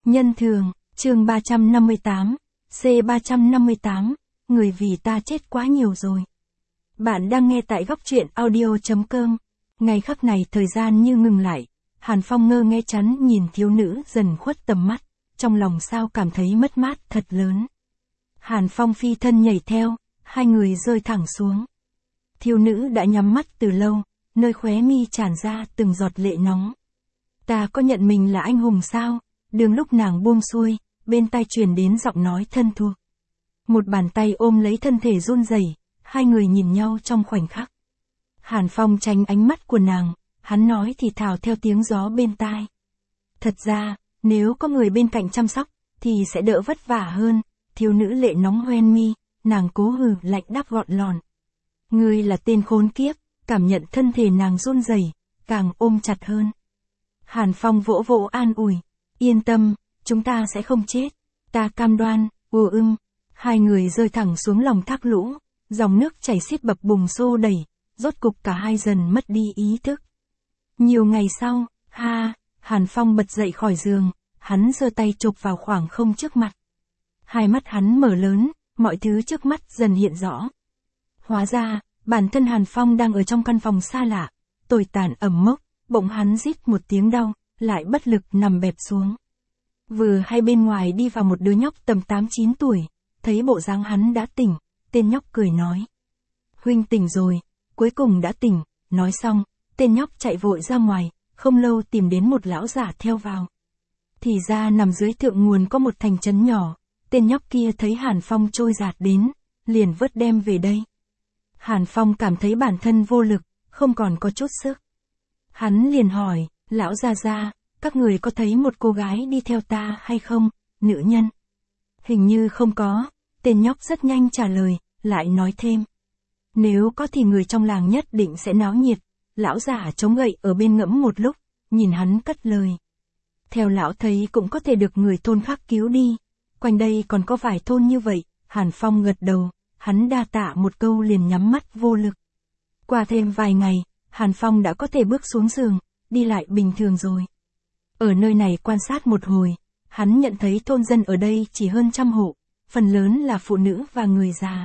Nhân thường, chương 358, C358, người vì ta chết quá nhiều rồi. Bạn đang nghe tại góc truyện audio.com. Ngày khắc này thời gian như ngừng lại, Hàn Phong ngơ nghe chắn nhìn thiếu nữ dần khuất tầm mắt, trong lòng sao cảm thấy mất mát thật lớn. Hàn Phong phi thân nhảy theo, hai người rơi thẳng xuống. Thiếu nữ đã nhắm mắt từ lâu, nơi khóe mi tràn ra từng giọt lệ nóng. Ta có nhận mình là anh hùng sao? Đường lúc nàng buông xuôi, bên tai truyền đến giọng nói thân thuộc. Một bàn tay ôm lấy thân thể run rẩy, hai người nhìn nhau trong khoảnh khắc. Hàn Phong tránh ánh mắt của nàng, hắn nói thì thào theo tiếng gió bên tai. Thật ra, nếu có người bên cạnh chăm sóc, thì sẽ đỡ vất vả hơn. Thiếu nữ lệ nóng hoen mi, nàng cố hừ lạnh đáp gọn lòn. Ngươi là tên khốn kiếp, cảm nhận thân thể nàng run rẩy, càng ôm chặt hơn. Hàn Phong vỗ vỗ an ủi. Yên tâm, chúng ta sẽ không chết. Ta cam đoan, Hai người rơi thẳng xuống lòng thác lũ, dòng nước chảy xiết bập bùng xô đẩy, rốt cục cả hai dần mất đi ý thức. Nhiều ngày sau, Hàn Phong bật dậy khỏi giường, hắn giơ tay chụp vào khoảng không trước mặt. Hai mắt hắn mở lớn, mọi thứ trước mắt dần hiện rõ. Hóa ra, bản thân Hàn Phong đang ở trong căn phòng xa lạ, tồi tàn ẩm mốc, bỗng hắn rít một tiếng đau, lại bất lực nằm bẹp xuống. Vừa hay bên ngoài đi vào một đứa nhóc tầm 8-9 tuổi, thấy bộ dáng hắn đã tỉnh, tên nhóc cười nói. Huynh tỉnh rồi, cuối cùng đã tỉnh, nói xong, tên nhóc chạy vội ra ngoài, không lâu tìm đến một lão giả theo vào. Thì ra nằm dưới thượng nguồn có một thành trấn nhỏ, tên nhóc kia thấy Hàn Phong trôi dạt đến, liền vớt đem về đây. Hàn Phong cảm thấy bản thân vô lực, không còn có chút sức. Hắn liền hỏi, lão gia, các người có thấy một cô gái đi theo ta hay không, nữ nhân? Hình như không có, tên nhóc rất nhanh trả lời, lại nói thêm. Nếu có thì người trong làng nhất định sẽ náo nhiệt. Lão giả chống gậy ở bên ngẫm một lúc, nhìn hắn cất lời. Theo lão thấy cũng có thể được người thôn khác cứu đi, quanh đây còn có vài thôn như vậy. Hàn Phong gật đầu, hắn đa tạ một câu liền nhắm mắt vô lực. Qua thêm vài ngày, Hàn Phong đã có thể bước xuống giường, đi lại bình thường rồi. Ở nơi này quan sát một hồi, hắn nhận thấy thôn dân ở đây chỉ hơn 100 hộ, phần lớn là phụ nữ và người già.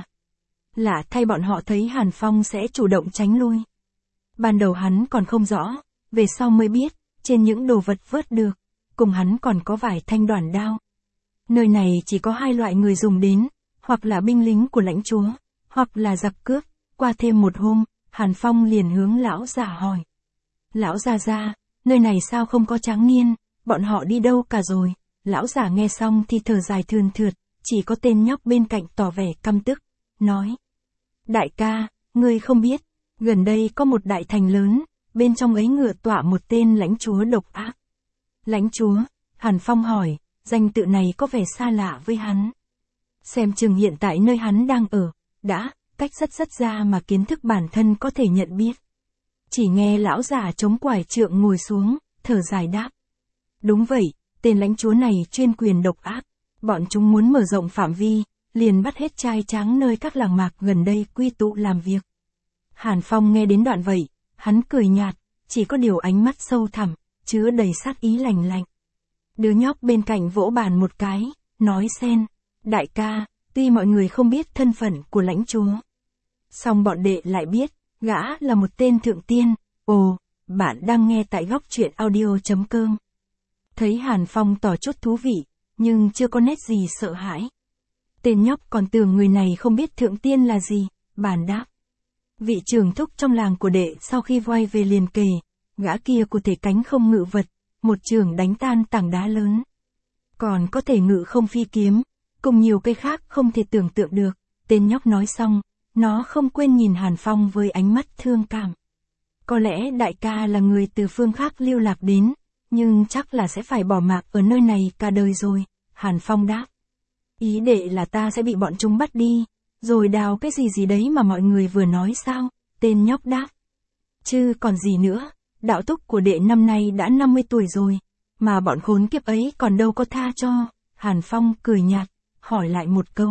Lạ thay bọn họ thấy Hàn Phong sẽ chủ động tránh lui. Ban đầu hắn còn không rõ, về sau mới biết, trên những đồ vật vớt được, cùng hắn còn có vài thanh đoản đao. Nơi này chỉ có hai loại người dùng đến, hoặc là binh lính của lãnh chúa, hoặc là giặc cướp. Qua thêm một hôm, Hàn Phong liền hướng lão giả hỏi. Lão gia, nơi này sao không có tráng niên, bọn họ đi đâu cả rồi? Lão giả nghe xong thì thở dài thườn thượt, chỉ có tên nhóc bên cạnh tỏ vẻ căm tức, nói. Đại ca, ngươi không biết, gần đây có một đại thành lớn, bên trong ấy ngựa tọa một tên lãnh chúa độc ác. Lãnh chúa? Hàn Phong hỏi, danh tự này có vẻ xa lạ với hắn. Xem chừng hiện tại nơi hắn đang ở, đã, cách rất xa mà kiến thức bản thân có thể nhận biết. Chỉ nghe lão giả chống quải trượng ngồi xuống, thở dài đáp. Đúng vậy, tên lãnh chúa này chuyên quyền độc ác, bọn chúng muốn mở rộng phạm vi, liền bắt hết trai tráng nơi các làng mạc gần đây quy tụ làm việc. Hàn Phong nghe đến đoạn vậy, hắn cười nhạt, chỉ có điều ánh mắt sâu thẳm, chứa đầy sát ý lạnh lạnh. Đứa nhóc bên cạnh vỗ bàn một cái, nói xen, đại ca, tuy mọi người không biết thân phận của lãnh chúa, song bọn đệ lại biết, gã là một tên thượng tiên. Ồ, bạn đang nghe tại góc truyện audio.com. Thấy Hàn Phong tỏ chút thú vị, nhưng chưa có nét gì sợ hãi. Tên nhóc còn tưởng người này không biết thượng tiên là gì, bàn đáp. Vị trưởng thúc trong làng của đệ sau khi quay về liền kể, gã kia của thể cánh không ngự vật, một trường đánh tan tảng đá lớn. Còn có thể ngự không phi kiếm, cùng nhiều cây khác không thể tưởng tượng được. Tên nhóc nói xong, nó không quên nhìn Hàn Phong với ánh mắt thương cảm. Có lẽ đại ca là người từ phương khác lưu lạc đến, nhưng chắc là sẽ phải bỏ mạng ở nơi này cả đời rồi. Hàn Phong đáp. Ý đệ là ta sẽ bị bọn chúng bắt đi, rồi đào cái gì đấy mà mọi người vừa nói sao? Tên nhóc đáp. Chứ còn gì nữa, đạo túc của đệ năm nay đã 50 tuổi rồi, mà bọn khốn kiếp ấy còn đâu có tha cho. Hàn Phong cười nhạt, hỏi lại một câu.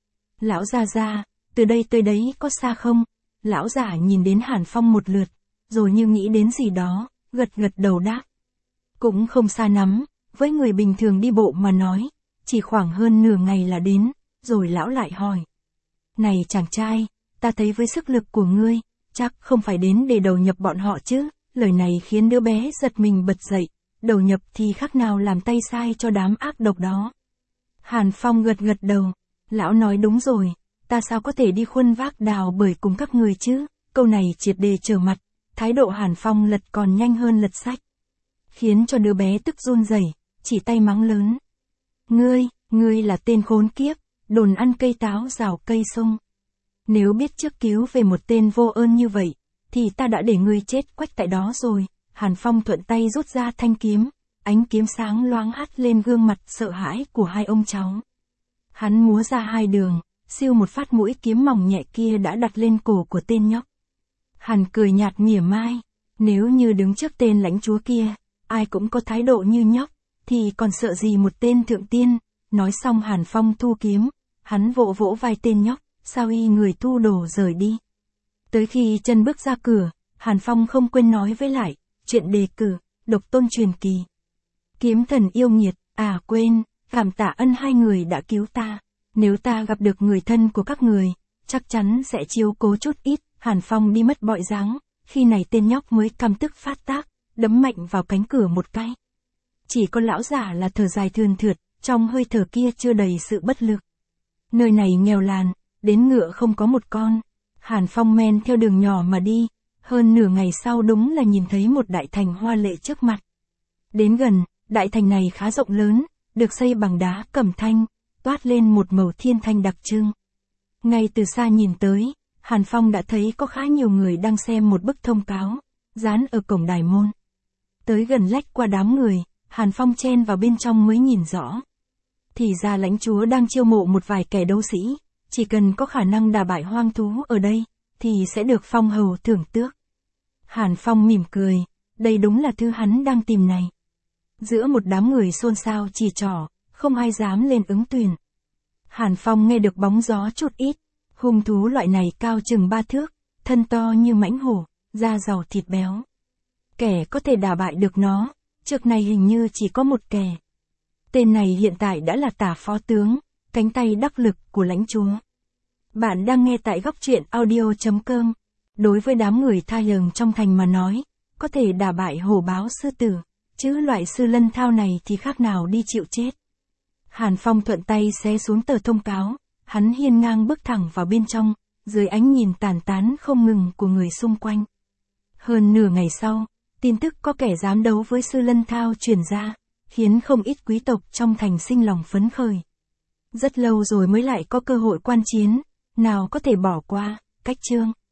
Lão gia, từ đây tới đấy có xa không? Lão giả nhìn đến Hàn Phong một lượt, rồi như nghĩ đến gì đó, gật đầu đáp. Cũng không xa lắm, với người bình thường đi bộ mà nói, chỉ khoảng hơn nửa ngày là đến, rồi lão lại hỏi. Này chàng trai, ta thấy với sức lực của ngươi, chắc không phải đến để đầu nhập bọn họ chứ, lời này khiến đứa bé giật mình bật dậy, đầu nhập thì khác nào làm tay sai cho đám ác độc đó. Hàn Phong gật gật đầu, lão nói đúng rồi, ta sao có thể đi khuân vác đào bới cùng các người chứ, câu này triệt để trở mặt, thái độ Hàn Phong lật còn nhanh hơn lật sách. Khiến cho đứa bé tức run rẩy, chỉ tay mắng lớn. Ngươi là tên khốn kiếp, đồn ăn cây táo rào cây sung. Nếu biết trước cứu về một tên vô ơn như vậy, thì ta đã để ngươi chết quách tại đó rồi. Hàn Phong thuận tay rút ra thanh kiếm, ánh kiếm sáng loáng hắt lên gương mặt sợ hãi của hai ông cháu. Hắn múa ra hai đường, siêu một phát mũi kiếm mỏng nhẹ kia đã đặt lên cổ của tên nhóc. Hàn cười nhạt mỉa mai, nếu như đứng trước tên lãnh chúa kia, ai cũng có thái độ như nhóc, thì còn sợ gì một tên thượng tiên. Nói xong Hàn Phong thu kiếm, hắn vỗ vỗ vai tên nhóc, sao y người thu đồ rời đi. Tới khi chân bước ra cửa, Hàn Phong không quên nói với lại, chuyện đề cử, độc tôn truyền kỳ. Kiếm thần yêu nghiệt, quên, cảm tạ ân hai người đã cứu ta. Nếu ta gặp được người thân của các người, chắc chắn sẽ chiếu cố chút ít. Hàn Phong đi mất bọi dáng, khi này tên nhóc mới căm tức phát tác, đấm mạnh vào cánh cửa một cái. Chỉ có lão giả là thở dài thườn thượt, trong hơi thở kia chưa đầy sự bất lực. Nơi này nghèo làn, đến ngựa không có một con. Hàn Phong men theo đường nhỏ mà đi, hơn nửa ngày sau đúng là nhìn thấy một đại thành hoa lệ trước mặt. Đến gần, đại thành này khá rộng lớn, được xây bằng đá cẩm thanh, toát lên một màu thiên thanh đặc trưng. Ngay từ xa nhìn tới, Hàn Phong đã thấy có khá nhiều người đang xem một bức thông cáo, dán ở cổng đài môn. Tới gần lách qua đám người, Hàn Phong chen vào bên trong mới nhìn rõ. Thì ra lãnh chúa đang chiêu mộ một vài kẻ đấu sĩ, chỉ cần có khả năng đả bại hoang thú ở đây, thì sẽ được phong hầu thưởng tước. Hàn Phong mỉm cười, đây đúng là thứ hắn đang tìm này. Giữa một đám người xôn xao chỉ trỏ, không ai dám lên ứng tuyển. Hàn Phong nghe được bóng gió chút ít, hung thú loại này cao chừng 3 thước, thân to như mãnh hổ, da giàu thịt béo. Kẻ có thể đả bại được nó, trước này hình như chỉ có một kẻ. Tên này hiện tại đã là tả phó tướng, cánh tay đắc lực của lãnh chúa. Bạn đang nghe tại góc truyện audio.com. Đối với đám người tha hường trong thành mà nói, có thể đả bại hổ báo sư tử, chứ loại sư lân thao này thì khác nào đi chịu chết. Hàn Phong thuận tay xé xuống tờ thông cáo, hắn hiên ngang bước thẳng vào bên trong, dưới ánh nhìn tàn tán không ngừng của người xung quanh. Hơn nửa ngày sau, tin tức có kẻ dám đấu với sư lân thao truyền ra, khiến không ít quý tộc trong thành sinh lòng phấn khởi. Rất lâu rồi mới lại có cơ hội quan chiến, nào có thể bỏ qua. Cách chương